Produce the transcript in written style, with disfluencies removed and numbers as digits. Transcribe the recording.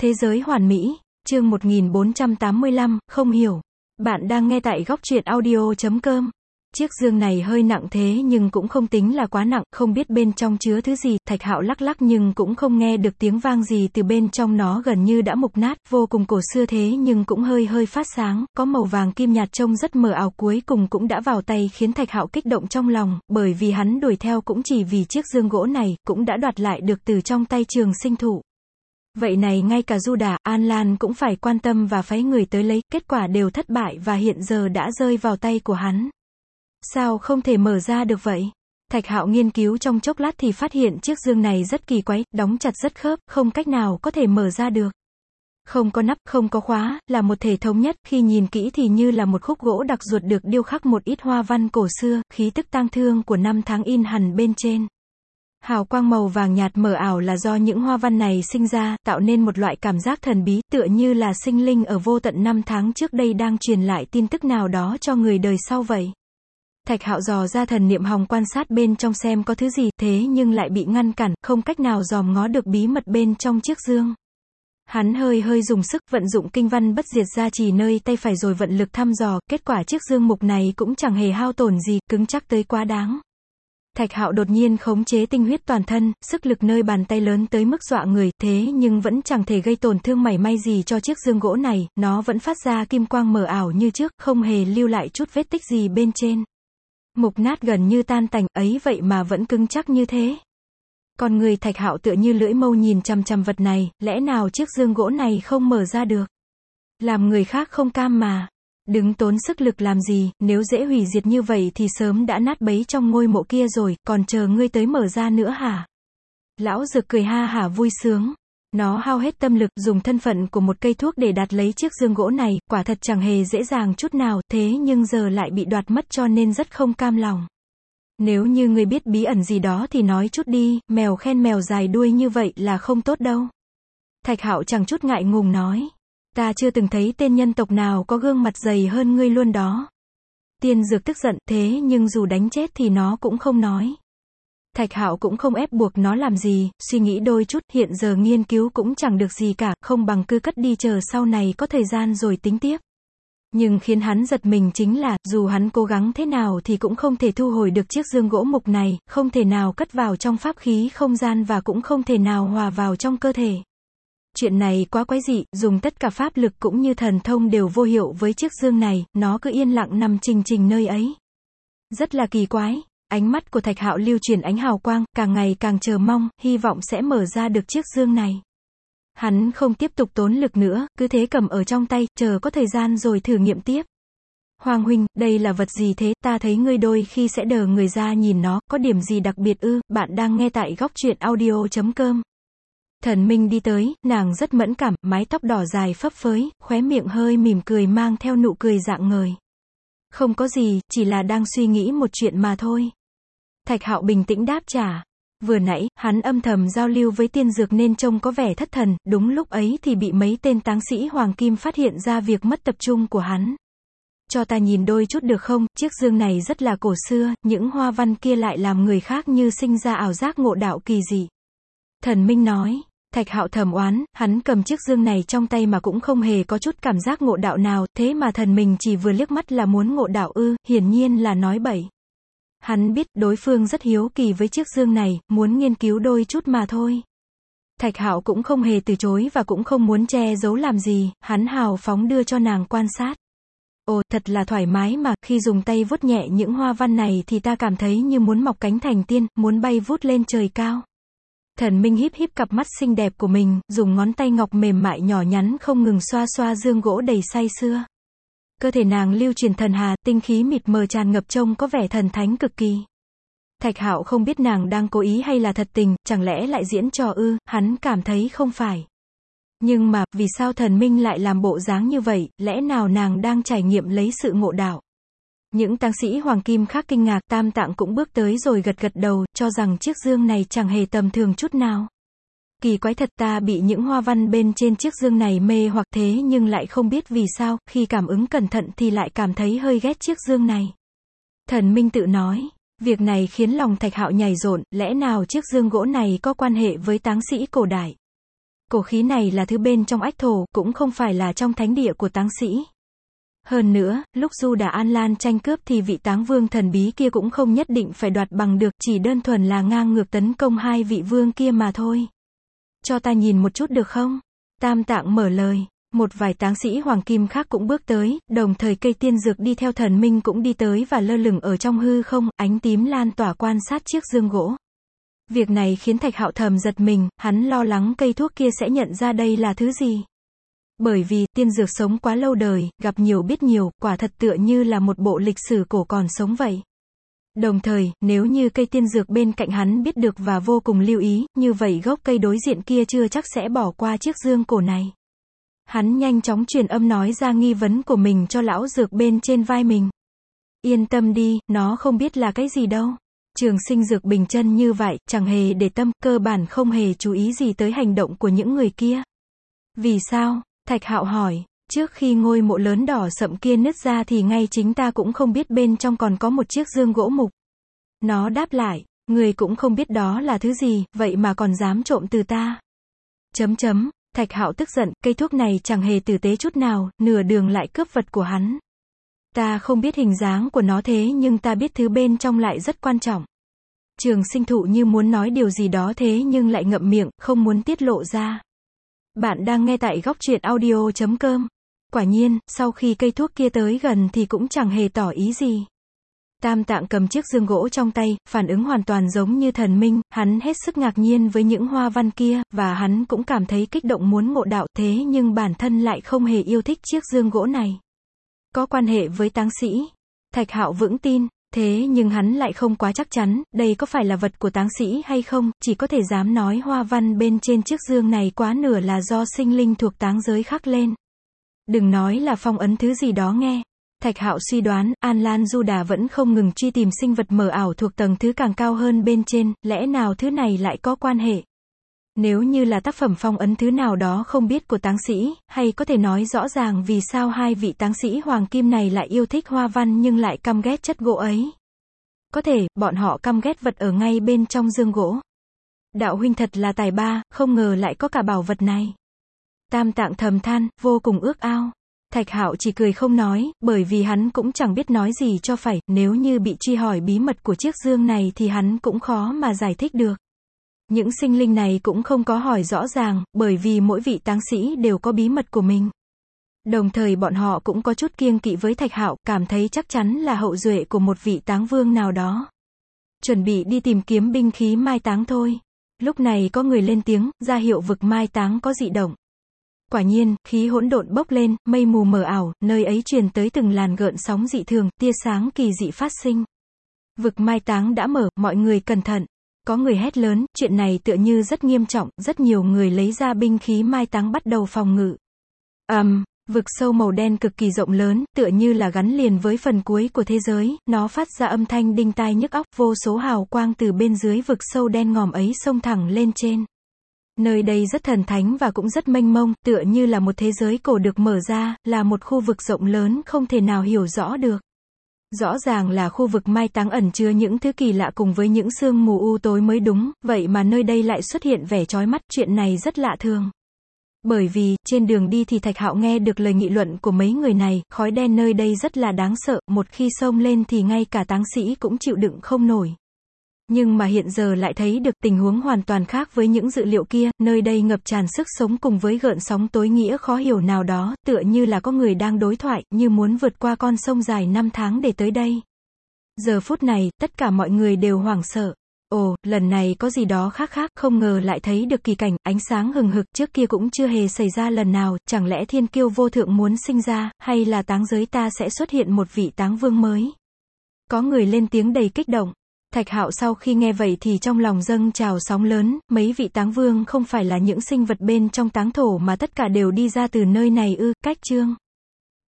Thế giới hoàn mỹ, chương 1485, không hiểu. Bạn đang nghe tại góc truyện audio.com. Chiếc dương này hơi nặng thế nhưng cũng không tính là quá nặng, không biết bên trong chứa thứ gì. Thạch Hạo lắc lắc nhưng cũng không nghe được tiếng vang gì từ bên trong, nó gần như đã mục nát, vô cùng cổ xưa thế nhưng cũng hơi phát sáng, có màu vàng kim nhạt trông rất mờ ảo, cuối cùng cũng đã vào tay, khiến Thạch Hạo kích động trong lòng, bởi vì hắn đuổi theo cũng chỉ vì chiếc dương gỗ này, cũng đã đoạt lại được từ trong tay Trường Sinh Thụ. Vậy này ngay cả Du Đà, An Lan cũng phải quan tâm và phái người tới lấy, kết quả đều thất bại và hiện giờ đã rơi vào tay của hắn. Sao không thể mở ra được vậy? Thạch Hạo nghiên cứu trong chốc lát thì phát hiện chiếc dương này rất kỳ quái, đóng chặt rất khớp, không cách nào có thể mở ra được. Không có nắp, không có khóa, là một thể thống nhất, khi nhìn kỹ thì như là một khúc gỗ đặc ruột được điêu khắc một ít hoa văn cổ xưa, khí tức tang thương của năm tháng in hẳn bên trên. Hào quang màu vàng nhạt mờ ảo là do những hoa văn này sinh ra, tạo nên một loại cảm giác thần bí, tựa như là sinh linh ở vô tận năm tháng trước đây đang truyền lại tin tức nào đó cho người đời sau vậy. Thạch Hạo dò ra thần niệm hòng quan sát bên trong xem có thứ gì, thế nhưng lại bị ngăn cản, không cách nào dòm ngó được bí mật bên trong chiếc dương. Hắn hơi dùng sức, vận dụng kinh văn bất diệt gia trì nơi tay phải rồi vận lực thăm dò, kết quả chiếc dương mục này cũng chẳng hề hao tổn gì, cứng chắc tới quá đáng. Thạch Hạo đột nhiên khống chế tinh huyết toàn thân, sức lực nơi bàn tay lớn tới mức dọa người, thế nhưng vẫn chẳng thể gây tổn thương mảy may gì cho chiếc dương gỗ này, nó vẫn phát ra kim quang mờ ảo như trước, không hề lưu lại chút vết tích gì bên trên. Mục nát gần như tan tành, ấy vậy mà vẫn cứng chắc như thế. Con người Thạch Hạo tựa như lưỡi mâu nhìn chằm chằm vật này, lẽ nào chiếc dương gỗ này không mở ra được? Làm người khác không cam mà. Đứng tốn sức lực làm gì, nếu dễ hủy diệt như vậy thì sớm đã nát bấy trong ngôi mộ kia rồi, còn chờ ngươi tới mở ra nữa hả? Lão Dược cười ha hả vui sướng. Nó hao hết tâm lực, dùng thân phận của một cây thuốc để đạt lấy chiếc dương gỗ này, quả thật chẳng hề dễ dàng chút nào, thế nhưng giờ lại bị đoạt mất cho nên rất không cam lòng. Nếu như ngươi biết bí ẩn gì đó thì nói chút đi, mèo khen mèo dài đuôi như vậy là không tốt đâu. Thạch Hạo chẳng chút ngại ngùng nói. Ta chưa từng thấy tên nhân tộc nào có gương mặt dày hơn ngươi luôn đó. Tiên Dược tức giận, thế nhưng dù đánh chết thì nó cũng không nói. Thạch Hạo cũng không ép buộc nó làm gì, suy nghĩ đôi chút, hiện giờ nghiên cứu cũng chẳng được gì cả, không bằng cứ cất đi chờ sau này có thời gian rồi tính tiếp. Nhưng khiến hắn giật mình chính là, dù hắn cố gắng thế nào thì cũng không thể thu hồi được chiếc dương gỗ mục này, không thể nào cất vào trong pháp khí không gian và cũng không thể nào hòa vào trong cơ thể. Chuyện này quá quái dị, dùng tất cả pháp lực cũng như thần thông đều vô hiệu với chiếc dương này, nó cứ yên lặng nằm trình nơi ấy. Rất là kỳ quái. Ánh mắt của Thạch Hạo lưu chuyển ánh hào quang, càng ngày càng chờ mong, hy vọng sẽ mở ra được chiếc dương này. Hắn không tiếp tục tốn lực nữa, cứ thế cầm ở trong tay, chờ có thời gian rồi thử nghiệm tiếp. Hoàng huynh, đây là vật gì thế, ta thấy ngươi đôi khi sẽ đờ người ra nhìn nó, có điểm gì đặc biệt ư? Bạn đang nghe tại góc truyện audio.com. Thần Minh đi tới, nàng rất mẫn cảm, mái tóc đỏ dài phấp phới, khóe miệng hơi mỉm cười mang theo nụ cười rạng ngời. Không có gì, chỉ là đang suy nghĩ một chuyện mà thôi. Thạch Hạo bình tĩnh đáp trả. Vừa nãy, hắn âm thầm giao lưu với Tiên Dược nên trông có vẻ thất thần, đúng lúc ấy thì bị mấy tên táng sĩ Hoàng Kim phát hiện ra việc mất tập trung của hắn. Cho ta nhìn đôi chút được không, chiếc dương này rất là cổ xưa, những hoa văn kia lại làm người khác như sinh ra ảo giác ngộ đạo kỳ dị. Thần Minh nói. Thạch Hạo thầm oán, hắn cầm chiếc dương này trong tay mà cũng không hề có chút cảm giác ngộ đạo nào, thế mà thần mình chỉ vừa liếc mắt là muốn ngộ đạo ư, hiển nhiên là nói bậy. Hắn biết đối phương rất hiếu kỳ với chiếc dương này, muốn nghiên cứu đôi chút mà thôi. Thạch Hạo cũng không hề từ chối và cũng không muốn che giấu làm gì, hắn hào phóng đưa cho nàng quan sát. Ồ, thật là thoải mái mà, khi dùng tay vuốt nhẹ những hoa văn này thì ta cảm thấy như muốn mọc cánh thành tiên, muốn bay vút lên trời cao. Thần Minh híp cặp mắt xinh đẹp của mình, dùng ngón tay ngọc mềm mại nhỏ nhắn không ngừng xoa dương gỗ đầy say sưa. Cơ thể nàng lưu truyền thần hà, tinh khí mịt mờ tràn ngập trông có vẻ thần thánh cực kỳ. Thạch Hạo không biết nàng đang cố ý hay là thật tình, chẳng lẽ lại diễn trò ư, hắn cảm thấy không phải. Nhưng mà, vì sao thần Minh lại làm bộ dáng như vậy, lẽ nào nàng đang trải nghiệm lấy sự ngộ đạo? Những táng sĩ Hoàng Kim khác kinh ngạc, Tam Tạng cũng bước tới rồi gật đầu, cho rằng chiếc dương này chẳng hề tầm thường chút nào. Kỳ quái thật, ta bị những hoa văn bên trên chiếc dương này mê hoặc thế nhưng lại không biết vì sao, khi cảm ứng cẩn thận thì lại cảm thấy hơi ghét chiếc dương này. Thần Minh tự nói, việc này khiến lòng Thạch Hạo nhảy rộn, lẽ nào chiếc dương gỗ này có quan hệ với táng sĩ cổ đại? Cổ khí này là thứ bên trong ách thổ, cũng không phải là trong thánh địa của táng sĩ. Hơn nữa, lúc Du Đà An Lan tranh cướp thì vị táng vương thần bí kia cũng không nhất định phải đoạt bằng được, chỉ đơn thuần là ngang ngược tấn công hai vị vương kia mà thôi. Cho ta nhìn một chút được không? Tam Tạng mở lời. Một vài táng sĩ hoàng kim khác cũng bước tới, đồng thời cây tiên dược đi theo thần minh cũng đi tới và lơ lửng ở trong hư không, ánh tím lan tỏa quan sát chiếc dương gỗ. Việc này khiến Thạch Hạo thầm giật mình, hắn lo lắng cây thuốc kia sẽ nhận ra đây là thứ gì. Bởi vì, tiên dược sống quá lâu đời, gặp nhiều biết nhiều, quả thật tựa như là một bộ lịch sử cổ còn sống vậy. Đồng thời, nếu như cây tiên dược bên cạnh hắn biết được và vô cùng lưu ý, như vậy gốc cây đối diện kia chưa chắc sẽ bỏ qua chiếc dương cổ này. Hắn nhanh chóng truyền âm nói ra nghi vấn của mình cho lão dược bên trên vai mình. Yên tâm đi, nó không biết là cái gì đâu. Trường Sinh dược bình chân như vậy, chẳng hề để tâm, cơ bản không hề chú ý gì tới hành động của những người kia. Vì sao? Thạch Hạo hỏi. Trước khi ngôi mộ lớn đỏ sậm kia nứt ra thì ngay chính ta cũng không biết bên trong còn có một chiếc dương gỗ mục. Nó đáp lại, người cũng không biết đó là thứ gì, vậy mà còn dám trộm từ ta. Thạch Hạo tức giận, cây thuốc này chẳng hề tử tế chút nào, nửa đường lại cướp vật của hắn. Ta không biết hình dáng của nó thế nhưng ta biết thứ bên trong lại rất quan trọng. Trường Sinh thụ như muốn nói điều gì đó thế nhưng lại ngậm miệng, không muốn tiết lộ ra. Bạn đang nghe tại góc truyện audio.com. Quả nhiên, sau khi cây thuốc kia tới gần thì cũng chẳng hề tỏ ý gì. Tam Tạng cầm chiếc dương gỗ trong tay, phản ứng hoàn toàn giống như thần minh, hắn hết sức ngạc nhiên với những hoa văn kia, và hắn cũng cảm thấy kích động muốn ngộ đạo, thế nhưng bản thân lại không hề yêu thích chiếc dương gỗ này. Có quan hệ với táng sĩ. Thạch Hạo vững tin, thế nhưng hắn lại không quá chắc chắn, đây có phải là vật của táng sĩ hay không, chỉ có thể dám nói hoa văn bên trên chiếc dương này quá nửa là do sinh linh thuộc táng giới khắc lên. Đừng nói là phong ấn thứ gì đó nghe. Thạch Hạo suy đoán, An Lan Du Đà vẫn không ngừng truy tìm sinh vật mờ ảo thuộc tầng thứ càng cao hơn bên trên, lẽ nào thứ này lại có quan hệ? Nếu như là tác phẩm phong ấn thứ nào đó không biết của táng sĩ, hay có thể nói rõ ràng vì sao hai vị táng sĩ hoàng kim này lại yêu thích hoa văn nhưng lại căm ghét chất gỗ ấy. Có thể, bọn họ căm ghét vật ở ngay bên trong dương gỗ. Đạo huynh thật là tài ba, không ngờ lại có cả bảo vật này. Tam Tạng thầm than, vô cùng ước ao. Thạch Hạo chỉ cười không nói, bởi vì hắn cũng chẳng biết nói gì cho phải, nếu như bị truy hỏi bí mật của chiếc dương này thì hắn cũng khó mà giải thích được. Những sinh linh này cũng không có hỏi rõ ràng, bởi vì mỗi vị táng sĩ đều có bí mật của mình. Đồng thời bọn họ cũng có chút kiêng kỵ với Thạch Hạo, cảm thấy chắc chắn là hậu duệ của một vị táng vương nào đó. Chuẩn bị đi tìm kiếm binh khí mai táng thôi. Lúc này có người lên tiếng, ra hiệu vực mai táng có dị động. Quả nhiên, khí hỗn độn bốc lên, mây mù mờ ảo, nơi ấy truyền tới từng làn gợn sóng dị thường, tia sáng kỳ dị phát sinh. Vực mai táng đã mở, mọi người cẩn thận. Có người hét lớn, chuyện này tựa như rất nghiêm trọng, rất nhiều người lấy ra binh khí mai táng bắt đầu phòng ngự. Vực sâu màu đen cực kỳ rộng lớn, tựa như là gắn liền với phần cuối của thế giới, nó phát ra âm thanh đinh tai nhức óc, vô số hào quang từ bên dưới vực sâu đen ngòm ấy xông thẳng lên trên. Nơi đây rất thần thánh và cũng rất mênh mông, tựa như là một thế giới cổ được mở ra, là một khu vực rộng lớn không thể nào hiểu rõ được. Rõ ràng là khu vực mai táng ẩn chứa những thứ kỳ lạ cùng với những sương mù u tối mới đúng, vậy mà nơi đây lại xuất hiện vẻ chói mắt, chuyện này rất lạ thường. Bởi vì, trên đường đi thì Thạch Hạo nghe được lời nghị luận của mấy người này, khói đen nơi đây rất là đáng sợ, một khi xông lên thì ngay cả táng sĩ cũng chịu đựng không nổi. Nhưng mà hiện giờ lại thấy được tình huống hoàn toàn khác với những dự liệu kia, nơi đây ngập tràn sức sống cùng với gợn sóng tối nghĩa khó hiểu nào đó, tựa như là có người đang đối thoại, như muốn vượt qua con sông dài 5 tháng để tới đây. Giờ phút này, tất cả mọi người đều hoảng sợ. Ồ, lần này có gì đó khác, không ngờ lại thấy được kỳ cảnh, ánh sáng hừng hực, trước kia cũng chưa hề xảy ra lần nào, chẳng lẽ thiên kiêu vô thượng muốn sinh ra, hay là táng giới ta sẽ xuất hiện một vị táng vương mới? Có người lên tiếng đầy kích động. Thạch Hạo sau khi nghe vậy thì trong lòng dâng trào sóng lớn, mấy vị táng vương không phải là những sinh vật bên trong táng thổ mà tất cả đều đi ra từ nơi này ư? Cách chương